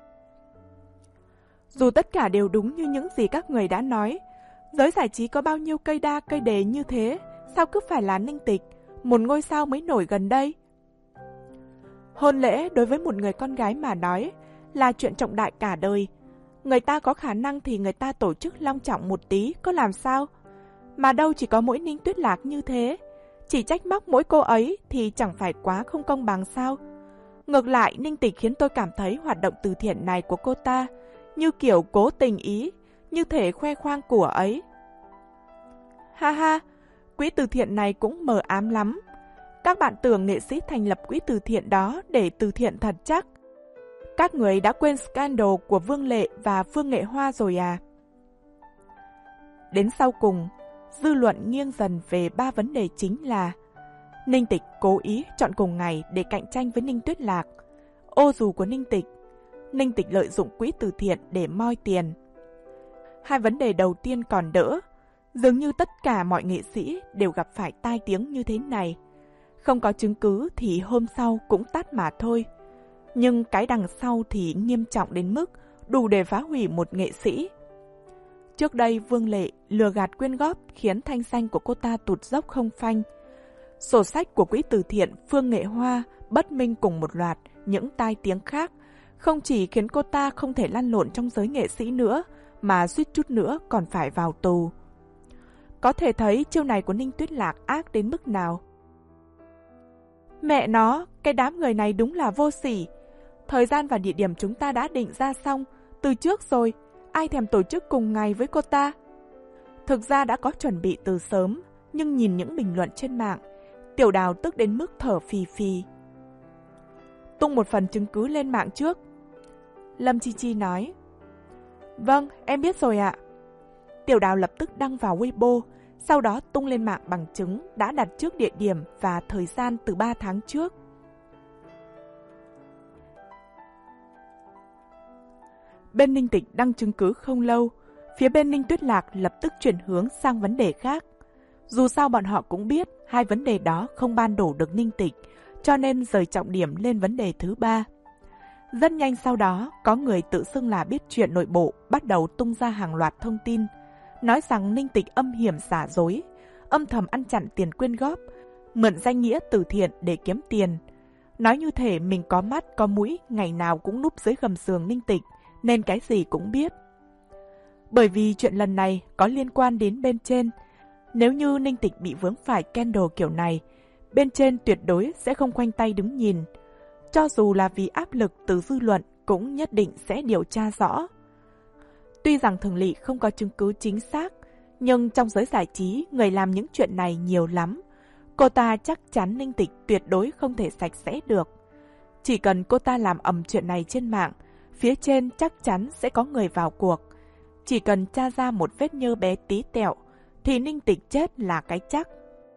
Dù tất cả đều đúng như những gì các người đã nói, giới giải trí có bao nhiêu cây đa cây đề như thế, sao cứ phải là Ninh Tịch, một ngôi sao mới nổi gần đây? Hôn lễ đối với một người con gái mà nói là chuyện trọng đại cả đời. Người ta có khả năng thì người ta tổ chức long trọng một tí, có làm sao? Mà đâu chỉ có mỗi Ninh Tuyết Lạc như thế, chỉ trách móc mỗi cô ấy thì chẳng phải quá không công bằng sao? Ngược lại, Ninh Tịch khiến tôi cảm thấy hoạt động từ thiện này của cô ta như kiểu cố tình ý, như thể khoe khoang của ấy. Ha ha, quỹ từ thiện này cũng mờ ám lắm. Các bạn tưởng nghệ sĩ thành lập quỹ từ thiện đó để từ thiện thật chắc. Các người đã quên scandal của Vương Lệ và Phương Nghệ Hoa rồi à? Đến sau cùng, dư luận nghiêng dần về ba vấn đề chính là Ninh Tịch cố ý chọn cùng ngày để cạnh tranh với Ninh Tuyết Lạc, ô dù của Ninh Tịch, Ninh Tịch lợi dụng quỹ từ thiện để moi tiền. Hai vấn đề đầu tiên còn đỡ, dường như tất cả mọi nghệ sĩ đều gặp phải tai tiếng như thế này. Không có chứng cứ thì hôm sau cũng tắt mà thôi. Nhưng cái đằng sau thì nghiêm trọng đến mức đủ để phá hủy một nghệ sĩ. Trước đây Vương Lệ lừa gạt quyên góp khiến thanh danh của cô ta tụt dốc không phanh. Sổ sách của quỹ từ thiện Phương Nghệ Hoa bất minh cùng một loạt những tai tiếng khác, không chỉ khiến cô ta không thể lăn lộn trong giới nghệ sĩ nữa, mà suýt chút nữa còn phải vào tù. Có thể thấy chiêu này của Ninh Tuyết Lạc ác đến mức nào. Mẹ nó, cái đám người này đúng là vô sỉ. Thời gian và địa điểm chúng ta đã định ra xong từ trước rồi, ai thèm tổ chức cùng ngày với cô ta. Thực ra đã có chuẩn bị từ sớm, nhưng nhìn những bình luận trên mạng, Tiểu Đào tức đến mức thở phì phì. Tung một phần chứng cứ lên mạng trước. Lâm Chi Chi nói. Vâng, em biết rồi ạ. Tiểu Đào lập tức đăng vào Weibo, sau đó tung lên mạng bằng chứng đã đặt trước địa điểm và thời gian từ ba tháng trước. Bên Ninh Tịch đăng chứng cứ không lâu, phía bên Ninh Tuyết Lạc lập tức chuyển hướng sang vấn đề khác. Dù sao bọn họ cũng biết hai vấn đề đó không ban đổ được Ninh Tịch, cho nên rời trọng điểm lên vấn đề thứ ba. Rất nhanh sau đó, có người tự xưng là biết chuyện nội bộ bắt đầu tung ra hàng loạt thông tin, nói rằng Ninh Tịch âm hiểm giả dối, âm thầm ăn chặn tiền quyên góp, mượn danh nghĩa từ thiện để kiếm tiền. Nói như thể mình có mắt có mũi, ngày nào cũng núp dưới gầm giường Ninh Tịch, nên cái gì cũng biết. Bởi vì chuyện lần này có liên quan đến bên trên, nếu như Ninh Tịch bị vướng phải scandal kiểu này, bên trên tuyệt đối sẽ không khoanh tay đứng nhìn. Cho dù là vì áp lực từ dư luận cũng nhất định sẽ điều tra rõ. Tuy rằng Thường Lị không có chứng cứ chính xác, nhưng trong giới giải trí người làm những chuyện này nhiều lắm. Cô ta chắc chắn Ninh Tịch tuyệt đối không thể sạch sẽ được. Chỉ cần cô ta làm ầm chuyện này trên mạng, phía trên chắc chắn sẽ có người vào cuộc. Chỉ cần tra ra một vết nhơ bé tí tẹo, thì Ninh Tịch chết là cái chắc.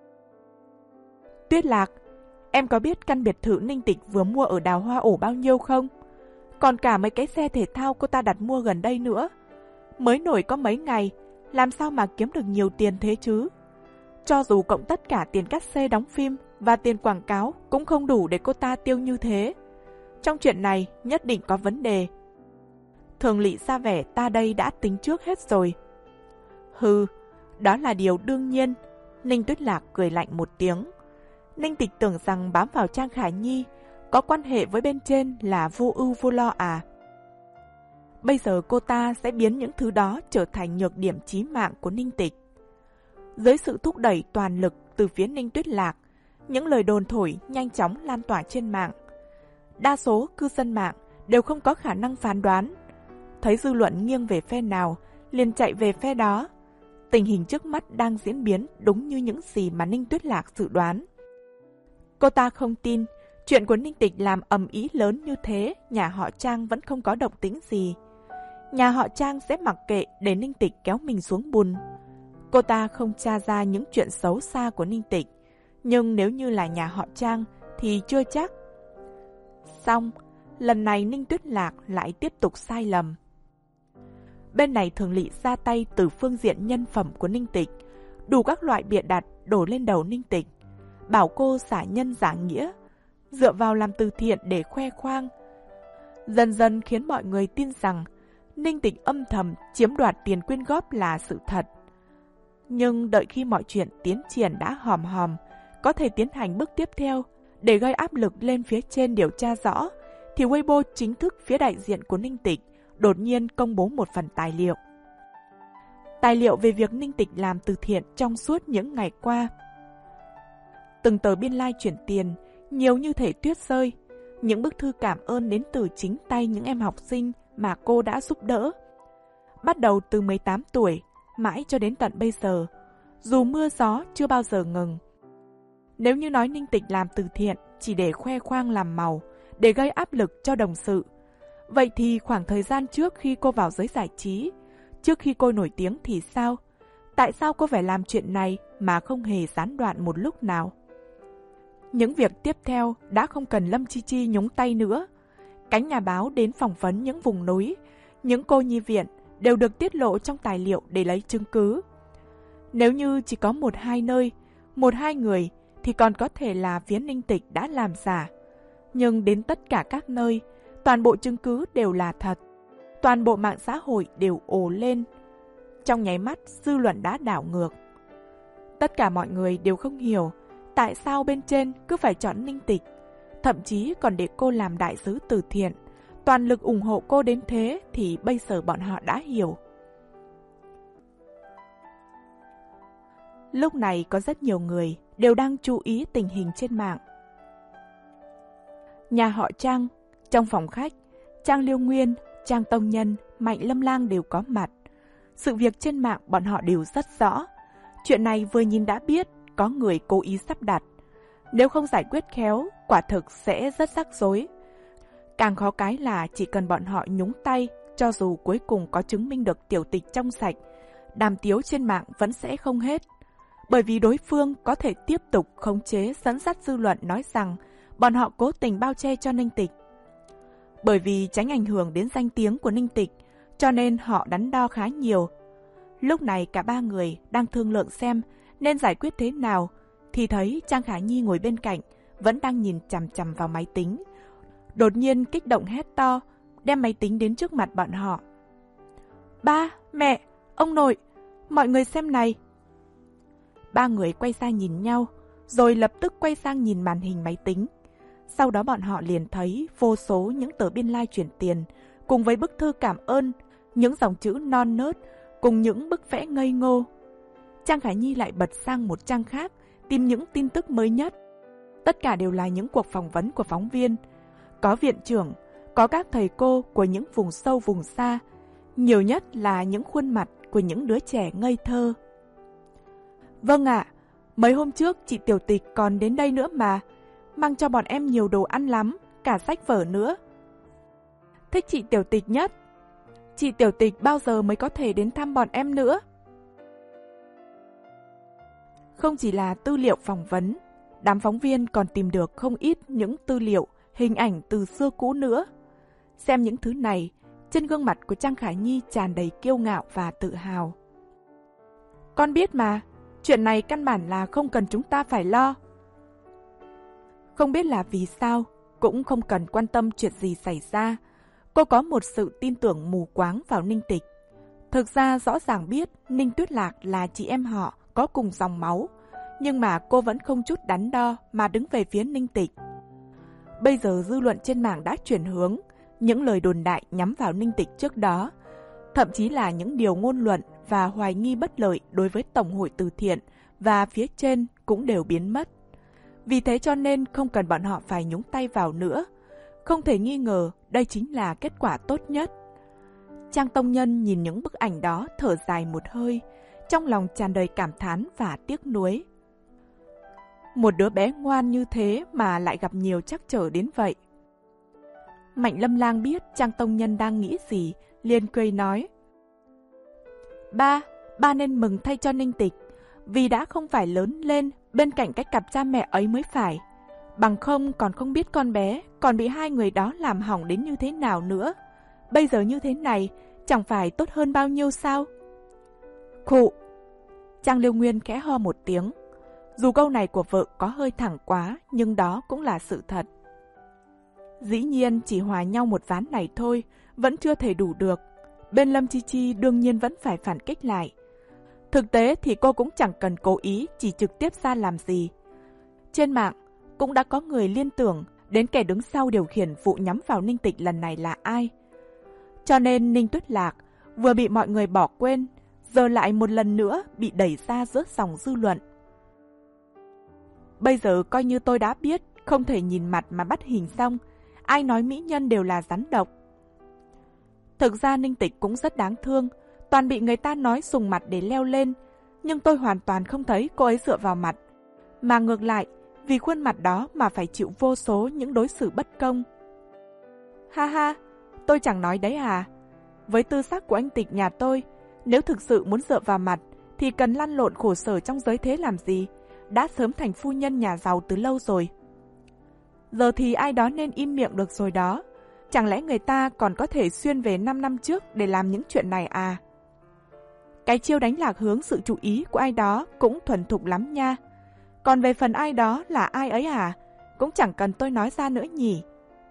Tuyết Lạc, em có biết căn biệt thự Ninh Tịch vừa mua ở Đào Hoa Ổ bao nhiêu không? Còn cả mấy cái xe thể thao cô ta đặt mua gần đây nữa. Mới nổi có mấy ngày, làm sao mà kiếm được nhiều tiền thế chứ? Cho dù cộng tất cả tiền cắt xê đóng phim và tiền quảng cáo cũng không đủ để cô ta tiêu như thế. Trong chuyện này nhất định có vấn đề. Thường Lị ra vẻ ta đây đã tính trước hết rồi. Hừ, đó là điều đương nhiên. Ninh Tuyết Lạc cười lạnh một tiếng. Ninh Tịch tưởng rằng bám vào Trang Khả Nhi có quan hệ với bên trên là vô ưu vô lo à? Bây giờ cô ta sẽ biến những thứ đó trở thành nhược điểm chí mạng của Ninh Tịch. Dưới sự thúc đẩy toàn lực từ phía Ninh Tuyết Lạc, những lời đồn thổi nhanh chóng lan tỏa trên mạng. Đa số cư dân mạng đều không có khả năng phán đoán. Thấy dư luận nghiêng về phe nào, liền chạy về phe đó. Tình hình trước mắt đang diễn biến đúng như những gì mà Ninh Tuyết Lạc dự đoán. Cô ta không tin, chuyện của Ninh Tịch làm ầm ĩ lớn như thế, nhà họ Trang vẫn không có động tĩnh gì. Nhà họ Trang sẽ mặc kệ để Ninh Tịch kéo mình xuống bùn. Cô ta không tra ra những chuyện xấu xa của Ninh Tịch, nhưng nếu như là nhà họ Trang thì chưa chắc. Xong, lần này Ninh Tuyết Lạc lại tiếp tục sai lầm. Bên này Thường Lị ra tay từ phương diện nhân phẩm của Ninh Tịch, đủ các loại bịa đặt đổ lên đầu Ninh Tịch, bảo cô xả nhân giả nghĩa, dựa vào làm từ thiện để khoe khoang. Dần dần khiến mọi người tin rằng Ninh Tịch âm thầm chiếm đoạt tiền quyên góp là sự thật. Nhưng đợi khi mọi chuyện tiến triển đã hòm hòm, có thể tiến hành bước tiếp theo để gây áp lực lên phía trên điều tra rõ, thì Weibo chính thức phía đại diện của Ninh Tịch đột nhiên công bố một phần tài liệu. Tài liệu về việc Ninh Tịch làm từ thiện trong suốt những ngày qua. Từng tờ biên lai chuyển tiền, nhiều như thể tuyết rơi. Những bức thư cảm ơn đến từ chính tay những em học sinh mà cô đã giúp đỡ. Bắt đầu từ mười tám tuổi, mãi cho đến tận bây giờ, dù mưa gió chưa bao giờ ngừng. Nếu như nói Ninh Tịch làm từ thiện chỉ để khoe khoang làm màu, để gây áp lực cho đồng sự, vậy thì khoảng thời gian trước khi cô vào giới giải trí, trước khi cô nổi tiếng thì sao? Tại sao cô phải làm chuyện này mà không hề gián đoạn một lúc nào? Những việc tiếp theo đã không cần Lâm Chi Chi nhúng tay nữa. Cánh nhà báo đến phỏng vấn những vùng núi, những cô nhi viện đều được tiết lộ trong tài liệu để lấy chứng cứ. Nếu như chỉ có một hai nơi, một hai người thì còn có thể là phía Ninh Tịch đã làm giả. Nhưng đến tất cả các nơi, toàn bộ chứng cứ đều là thật. Toàn bộ mạng xã hội đều ồ lên. Trong nháy mắt, dư luận đã đảo ngược. Tất cả mọi người đều không hiểu tại sao bên trên cứ phải chọn Ninh Tịch, thậm chí còn để cô làm đại sứ từ thiện, toàn lực ủng hộ cô đến thế thì bây giờ bọn họ đã hiểu. Lúc này có rất nhiều người đều đang chú ý tình hình trên mạng. Nhà họ Trang, trong phòng khách, Trang Liêu Nguyên, Trang Tông Nhân, Mạnh Lâm Lang đều có mặt. Sự việc trên mạng bọn họ đều rất rõ. Chuyện này vừa nhìn đã biết có người cố ý sắp đặt. Nếu không giải quyết khéo, quả thực sẽ rất rắc rối. Càng khó cái là chỉ cần bọn họ nhúng tay, cho dù cuối cùng có chứng minh được Tiểu Tịch trong sạch, đàm tiếu trên mạng vẫn sẽ không hết. Bởi vì đối phương có thể tiếp tục khống chế dẫn dắt dư luận nói rằng bọn họ cố tình bao che cho Ninh Tịch. Bởi vì tránh ảnh hưởng đến danh tiếng của Ninh Tịch, cho nên họ đắn đo khá nhiều. Lúc này cả ba người đang thương lượng xem nên giải quyết thế nào, thì thấy Trang Khả Nhi ngồi bên cạnh vẫn đang nhìn chằm chằm vào máy tính. Đột nhiên kích động hét to, đem máy tính đến trước mặt bọn họ. Ba, mẹ, ông nội, mọi người xem này. Ba người quay sang nhìn nhau, rồi lập tức quay sang nhìn màn hình máy tính. Sau đó bọn họ liền thấy vô số những tờ biên lai chuyển tiền, cùng với bức thư cảm ơn, những dòng chữ non nớt, cùng những bức vẽ ngây ngô. Trang Khả Nhi lại bật sang một trang khác, tìm những tin tức mới nhất. Tất cả đều là những cuộc phỏng vấn của phóng viên. Có viện trưởng, có các thầy cô của những vùng sâu vùng xa. Nhiều nhất là những khuôn mặt của những đứa trẻ ngây thơ. Vâng ạ, à, mấy hôm trước chị Tiểu Tịch còn đến đây nữa mà. Mang cho bọn em nhiều đồ ăn lắm, cả sách vở nữa. Thích chị Tiểu Tịch nhất. Chị Tiểu Tịch bao giờ mới có thể đến thăm bọn em nữa? Không chỉ là tư liệu phỏng vấn, đám phóng viên còn tìm được không ít những tư liệu, hình ảnh từ xưa cũ nữa. Xem những thứ này, trên gương mặt của Trang Khả Nhi tràn đầy kiêu ngạo và tự hào. Con biết mà, chuyện này căn bản là không cần chúng ta phải lo. Không biết là vì sao, cũng không cần quan tâm chuyện gì xảy ra. Cô có một sự tin tưởng mù quáng vào Ninh Tịch. Thực ra rõ ràng biết Ninh Tuyết Lạc là chị em họ có cùng dòng máu, nhưng mà cô vẫn không chút đắn đo mà đứng về phía Ninh Tịch. Bây giờ dư luận trên mạng đã chuyển hướng, những lời đồn đại nhắm vào Ninh Tịch trước đó, thậm chí là những điều ngôn luận và hoài nghi bất lợi đối với Tổng hội từ thiện và phía trên cũng đều biến mất. Vì thế cho nên không cần bọn họ phải nhúng tay vào nữa. Không thể nghi ngờ đây chính là kết quả tốt nhất. Trang Tông Nhân nhìn những bức ảnh đó thở dài một hơi, trong lòng tràn đầy cảm thán và tiếc nuối. Một đứa bé ngoan như thế mà lại gặp nhiều trắc trở đến vậy. Mạnh Lâm Lang biết Trang Tông Nhân đang nghĩ gì, liền cười nói. Ba, ba nên mừng thay cho Ninh Tịch, vì đã không phải lớn lên bên cạnh cái cặp cha mẹ ấy mới phải. Bằng không còn không biết con bé còn bị hai người đó làm hỏng đến như thế nào nữa. Bây giờ như thế này, chẳng phải tốt hơn bao nhiêu sao? Khụ! Trang Liêu Nguyên khẽ ho một tiếng. Dù câu này của vợ có hơi thẳng quá, nhưng đó cũng là sự thật. Dĩ nhiên chỉ hòa nhau một ván này thôi, vẫn chưa thể đủ được. Bên Lâm Chi Chi đương nhiên vẫn phải phản kích lại. Thực tế thì cô cũng chẳng cần cố ý chỉ trực tiếp ra làm gì. Trên mạng cũng đã có người liên tưởng đến kẻ đứng sau điều khiển vụ nhắm vào Ninh Tịch lần này là ai. Cho nên Ninh Tuyết Lạc vừa bị mọi người bỏ quên, giờ lại một lần nữa bị đẩy ra giữa dòng dư luận. Bây giờ coi như tôi đã biết không thể nhìn mặt mà bắt hình xong, ai nói mỹ nhân đều là rắn độc. Thực ra Ninh Tịch cũng rất đáng thương, toàn bị người ta nói sùng mặt để leo lên, nhưng tôi hoàn toàn không thấy cô ấy dựa vào mặt, mà ngược lại, vì khuôn mặt đó mà phải chịu vô số những đối xử bất công. Ha ha, tôi chẳng nói đấy à. Với tư sắc của anh Tịch nhà tôi, nếu thực sự muốn dựa vào mặt, thì cần lăn lộn khổ sở trong giới thế làm gì, đã sớm thành phu nhân nhà giàu từ lâu rồi. Giờ thì ai đó nên im miệng được rồi đó. Chẳng lẽ người ta còn có thể xuyên về năm năm trước để làm những chuyện này à? Cái chiêu đánh lạc hướng sự chú ý của ai đó cũng thuần thục lắm nha. Còn về phần ai đó là ai ấy à? Cũng chẳng cần tôi nói ra nữa nhỉ.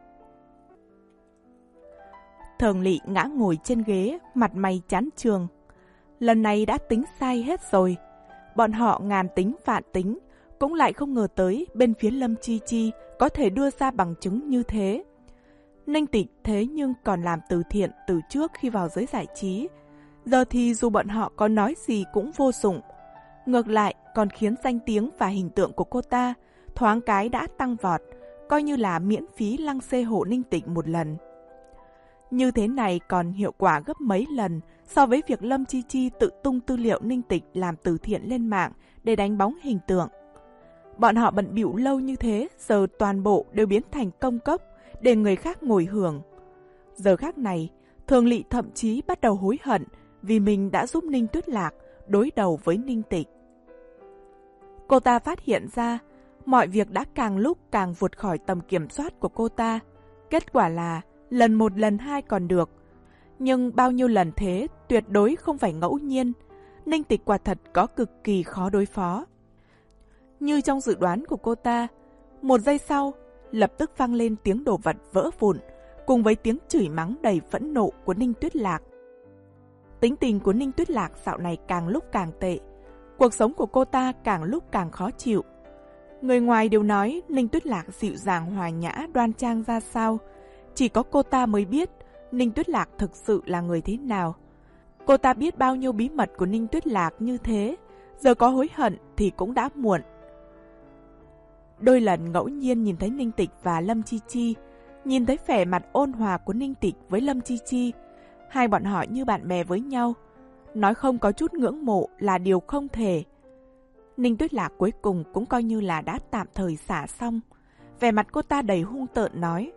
Thường Lị ngã ngồi trên ghế, mặt mày chán chường. Lần này đã tính sai hết rồi. Bọn họ ngàn tính vạn tính, cũng lại không ngờ tới bên phía Lâm Chi Chi có thể đưa ra bằng chứng như thế. Ninh Tịch thế nhưng còn làm từ thiện từ trước khi vào giới giải trí. Giờ thì dù bọn họ có nói gì cũng vô dụng. Ngược lại còn khiến danh tiếng và hình tượng của cô ta thoáng cái đã tăng vọt, coi như là miễn phí lăng xê hộ Ninh Tịch một lần. Như thế này còn hiệu quả gấp mấy lần so với việc Lâm Chi Chi tự tung tư liệu Ninh Tịch làm từ thiện lên mạng để đánh bóng hình tượng. Bọn họ bận bịu lâu như thế, giờ toàn bộ đều biến thành công cốc để người khác ngồi hưởng. Giờ khác này, Thường Lị thậm chí bắt đầu hối hận vì mình đã giúp Ninh Tuyết Lạc đối đầu với Ninh Tịch. Cô ta phát hiện ra mọi việc đã càng lúc càng vượt khỏi tầm kiểm soát của cô ta. Kết quả là lần một lần hai còn được, nhưng bao nhiêu lần thế tuyệt đối không phải ngẫu nhiên. Ninh Tịch quả thật có cực kỳ khó đối phó. Như trong dự đoán của cô ta, một giây sau lập tức vang lên tiếng đồ vật vỡ vụn cùng với tiếng chửi mắng đầy phẫn nộ của Ninh Tuyết Lạc. Tính tình của Ninh Tuyết Lạc dạo này càng lúc càng tệ, cuộc sống của cô ta càng lúc càng khó chịu. Người ngoài đều nói Ninh Tuyết Lạc dịu dàng hòa nhã đoan trang ra sao, chỉ có cô ta mới biết Ninh Tuyết Lạc thực sự là người thế nào. Cô ta biết bao nhiêu bí mật của Ninh Tuyết Lạc như thế, giờ có hối hận thì cũng đã muộn. Đôi lần ngẫu nhiên nhìn thấy Ninh Tịch và Lâm Chi Chi, nhìn thấy vẻ mặt ôn hòa của Ninh Tịch với Lâm Chi Chi, hai bọn họ như bạn bè với nhau, nói không có chút ngưỡng mộ là điều không thể. Ninh Tuyết Lạc cuối cùng cũng coi như là đã tạm thời xả xong, vẻ mặt cô ta đầy hung tợn nói: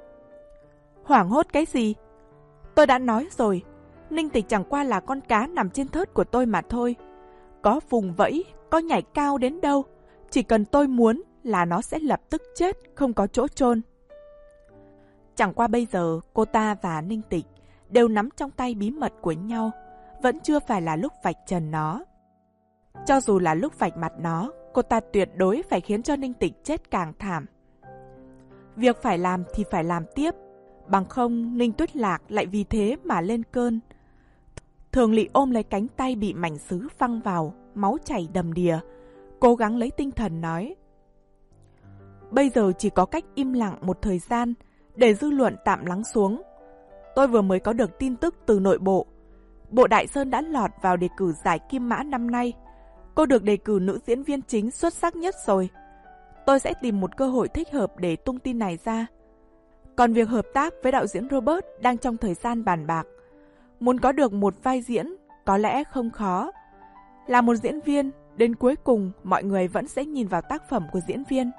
hoảng hốt cái gì? Tôi đã nói rồi, Ninh Tịch chẳng qua là con cá nằm trên thớt của tôi mà thôi. Có vùng vẫy, có nhảy cao đến đâu, chỉ cần tôi muốn là nó sẽ lập tức chết, không có chỗ chôn. Chẳng qua bây giờ cô ta và Ninh Tịch đều nắm trong tay bí mật của nhau, vẫn chưa phải là lúc vạch trần nó. Cho dù là lúc vạch mặt nó, cô ta tuyệt đối phải khiến cho Ninh Tịch chết càng thảm. Việc phải làm thì phải làm tiếp, bằng không Ninh Tuyết Lạc lại vì thế mà lên cơn. Thường Lị ôm lấy cánh tay bị mảnh sứ văng vào, máu chảy đầm đìa, cố gắng lấy tinh thần nói: bây giờ chỉ có cách im lặng một thời gian để dư luận tạm lắng xuống. Tôi vừa mới có được tin tức từ nội bộ, Bộ Đại Sơn đã lọt vào đề cử giải Kim Mã năm nay. Cô được đề cử nữ diễn viên chính xuất sắc nhất rồi. Tôi sẽ tìm một cơ hội thích hợp để tung tin này ra. Còn việc hợp tác với đạo diễn Robert đang trong thời gian bàn bạc. Muốn có được một vai diễn có lẽ không khó. Là một diễn viên, đến cuối cùng mọi người vẫn sẽ nhìn vào tác phẩm của diễn viên.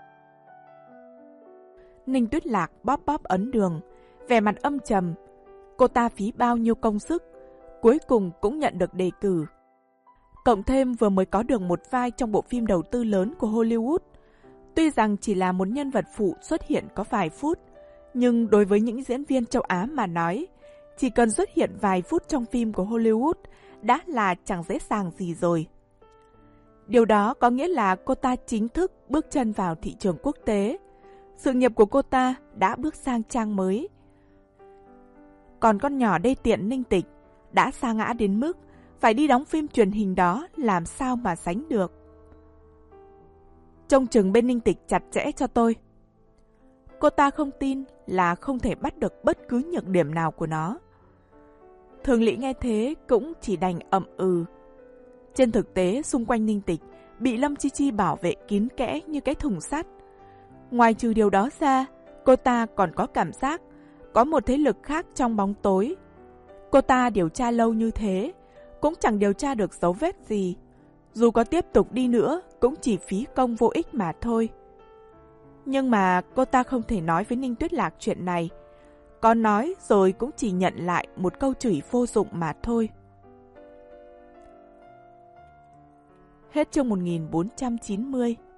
Ninh Tuyết Lạc bóp bóp ấn đường, vẻ mặt âm trầm. Cô ta phí bao nhiêu công sức, cuối cùng cũng nhận được đề cử. Cộng thêm vừa mới có được một vai trong bộ phim đầu tư lớn của Hollywood. Tuy rằng chỉ là một nhân vật phụ xuất hiện có vài phút, nhưng đối với những diễn viên châu Á mà nói, chỉ cần xuất hiện vài phút trong phim của Hollywood đã là chẳng dễ dàng gì rồi. Điều đó có nghĩa là cô ta chính thức bước chân vào thị trường quốc tế. Sự nghiệp của cô ta đã bước sang trang mới. Còn con nhỏ đê tiện Ninh Tịch đã sa ngã đến mức phải đi đóng phim truyền hình đó làm sao mà sánh được. Trông chừng bên Ninh Tịch chặt chẽ cho tôi. Cô ta không tin là không thể bắt được bất cứ nhược điểm nào của nó. Thường Lỵ nghe thế cũng chỉ đành ậm ừ. Trên thực tế, xung quanh Ninh Tịch bị Lâm Chi Chi bảo vệ kín kẽ như cái thùng sắt. Ngoài trừ điều đó ra, cô ta còn có cảm giác có một thế lực khác trong bóng tối. Cô ta điều tra lâu như thế, cũng chẳng điều tra được dấu vết gì. Dù có tiếp tục đi nữa, cũng chỉ phí công vô ích mà thôi. Nhưng mà cô ta không thể nói với Ninh Tuyết Lạc chuyện này. Có nói rồi cũng chỉ nhận lại một câu chửi vô dụng mà thôi. Hết chương một nghìn bốn trăm chín mươi.